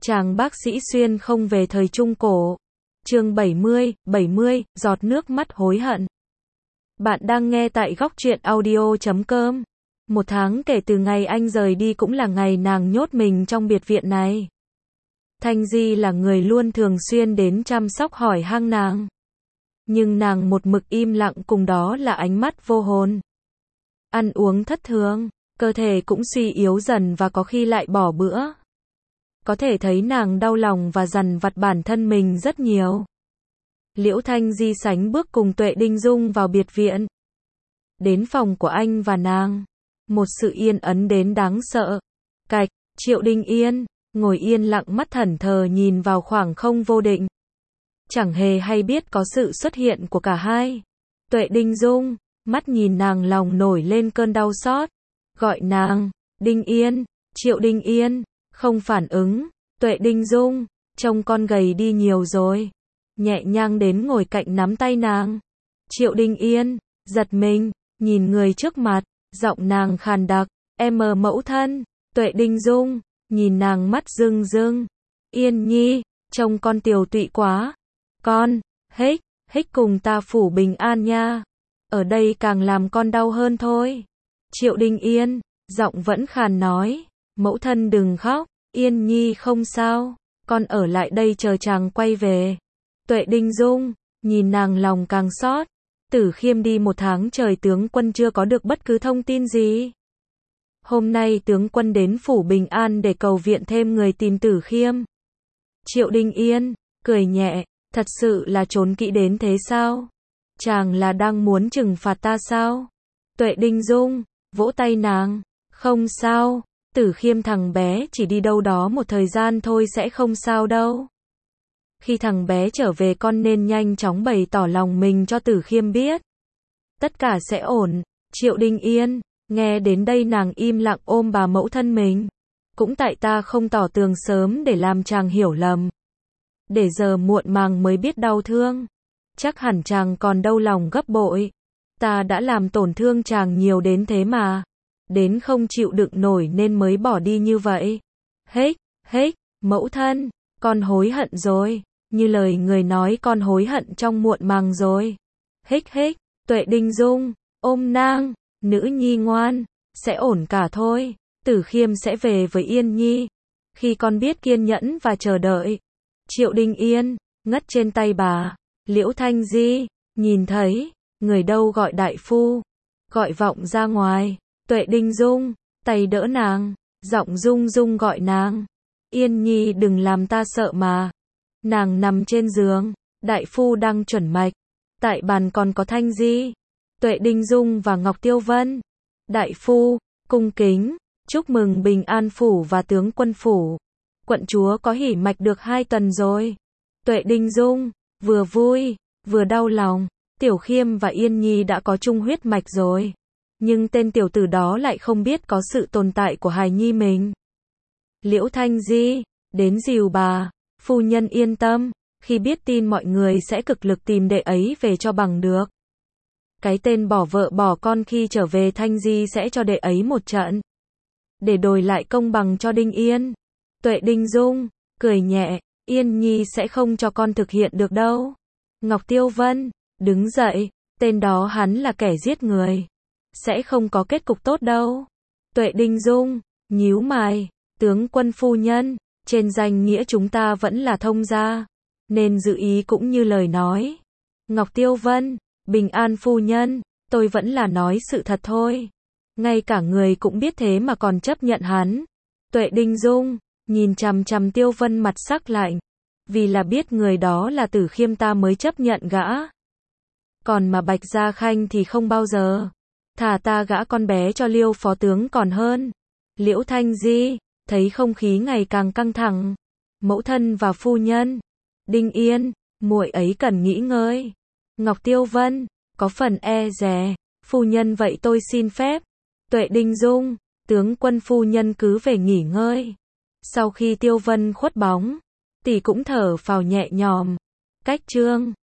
Chàng bác sĩ xuyên không về thời Trung Cổ. Chương 70, giọt nước mắt hối hận. Bạn đang nghe tại góc truyện audio.com. 1 tháng kể từ ngày anh rời đi cũng là ngày nàng nhốt mình trong biệt viện này. Thanh Di là người luôn thường xuyên đến chăm sóc hỏi han nàng. Nhưng nàng một mực im lặng, cùng đó là ánh mắt vô hồn. Ăn uống thất thường, cơ thể cũng suy yếu dần và có khi lại bỏ bữa. Có thể thấy nàng đau lòng và dằn vặt bản thân mình rất nhiều. Liễu Thanh Di sánh bước cùng Tuệ Đinh Dung vào biệt viện. Đến phòng của anh và nàng. Một sự yên ấn đến đáng sợ. Cạch, Triệu Đinh Yên, ngồi yên lặng, mắt thẫn thờ nhìn vào khoảng không vô định. Chẳng hề hay biết có sự xuất hiện của cả hai. Tuệ Đinh Dung, mắt nhìn nàng lòng nổi lên cơn đau xót. Gọi nàng, Đinh Yên, Triệu Đinh Yên, không phản ứng. Tuệ Đinh Dung, trông con gầy đi nhiều rồi. Nhẹ nhàng đến ngồi cạnh nắm tay nàng. Triệu Đinh Yên, giật mình, nhìn người trước mặt, giọng nàng khàn đặc, em mẫu thân. Tuệ Đinh Dung, nhìn nàng mắt rưng rưng. Yên Nhi, trông con tiều tụy quá. Con, hích cùng ta phủ bình an nha. Ở đây càng làm con đau hơn thôi. Triệu Đinh Yên, giọng vẫn khàn nói, mẫu thân đừng khóc, Yên Nhi không sao, con ở lại đây chờ chàng quay về. Tuệ Đinh Dung, nhìn nàng lòng càng xót. Tử Khiêm đi 1 tháng trời, tướng quân chưa có được bất cứ thông tin gì. Hôm nay tướng quân đến phủ bình an để cầu viện thêm người tìm Tử Khiêm. Triệu Đinh Yên, cười nhẹ, thật sự là trốn kỹ đến thế sao? Chàng là đang muốn trừng phạt ta sao? Tuệ Đinh Dung, vỗ tay nàng, không sao, Tử Khiêm thằng bé chỉ đi đâu đó một thời gian thôi, sẽ không sao đâu. Khi thằng bé trở về con nên nhanh chóng bày tỏ lòng mình cho Tử Khiêm biết. Tất cả sẽ ổn. Triệu Đinh Yên, nghe đến đây nàng im lặng ôm bà mẫu thân mình. Cũng tại ta không tỏ tường sớm để làm chàng hiểu lầm. Để giờ muộn màng mới biết đau thương. Chắc hẳn chàng còn đau lòng gấp bội. Ta đã làm tổn thương chàng nhiều đến thế mà. Đến không chịu đựng nổi nên mới bỏ đi như vậy. Hích, mẫu thân, con hối hận rồi. Như lời người nói, con hối hận trong muộn màng rồi. Hích, Tuệ Đinh Dung, ôm nàng, nữ nhi ngoan, sẽ ổn cả thôi. Tử Khiêm sẽ về với Yên Nhi. Khi con biết kiên nhẫn và chờ đợi. Triệu Đinh Yên, ngất trên tay bà. Liễu Thanh Di, nhìn thấy, người đâu gọi đại phu. Gọi vọng ra ngoài. Tuệ Đinh Dung, tay đỡ nàng, giọng rung rung gọi nàng. Yên Nhi đừng làm ta sợ mà. Nàng nằm trên giường, đại phu đang chuẩn mạch. Tại bàn còn có Thanh Di, Tuệ Đinh Dung và Ngọc Tiêu Vân. Đại phu, cung kính, chúc mừng bình an phủ và tướng quân phủ. Quận chúa có hỉ mạch được 2 tuần rồi. Tuệ Đinh Dung, vừa vui, vừa đau lòng. Tiểu Khiêm và Yên Nhi đã có chung huyết mạch rồi. Nhưng tên tiểu tử đó lại không biết có sự tồn tại của hài nhi mình. Liễu Thanh Di, đến dìu bà. Phu nhân yên tâm, khi biết tin mọi người sẽ cực lực tìm đệ ấy về cho bằng được. Cái tên bỏ vợ bỏ con khi trở về, Thanh Di sẽ cho đệ ấy một trận. Để đòi lại công bằng cho Đinh Yên. Tuệ Đinh Dung, cười nhẹ, Yên Nhi sẽ không cho con thực hiện được đâu. Ngọc Tiêu Vân, đứng dậy, tên đó hắn là kẻ giết người. Sẽ không có kết cục tốt đâu. Tuệ Đinh Dung, nhíu mày, tướng quân phu nhân. Trên danh nghĩa chúng ta vẫn là thông gia, nên dự ý cũng như lời nói. Ngọc Tiêu Vân, bình an phu nhân, tôi vẫn là nói sự thật thôi. Ngay cả người cũng biết thế mà còn chấp nhận hắn. Tuệ Đinh Dung, nhìn chằm chằm Tiêu Vân mặt sắc lạnh. Vì là biết người đó là Tử Khiêm ta mới chấp nhận gã. Còn mà Bạch Gia Khanh thì không bao giờ. Thà ta gã con bé cho Liêu phó tướng còn hơn. Liễu Thanh Di, thấy không khí ngày càng căng thẳng. Mẫu thân và phu nhân. Đinh Yên, muội ấy cần nghỉ ngơi. Ngọc Tiêu Vân, có phần e dè. Phu nhân vậy tôi xin phép. Tuệ Đinh Dung, tướng quân phu nhân cứ về nghỉ ngơi. Sau khi Tiêu Vân khuất bóng, tỷ cũng thở phào nhẹ nhõm. Cách chương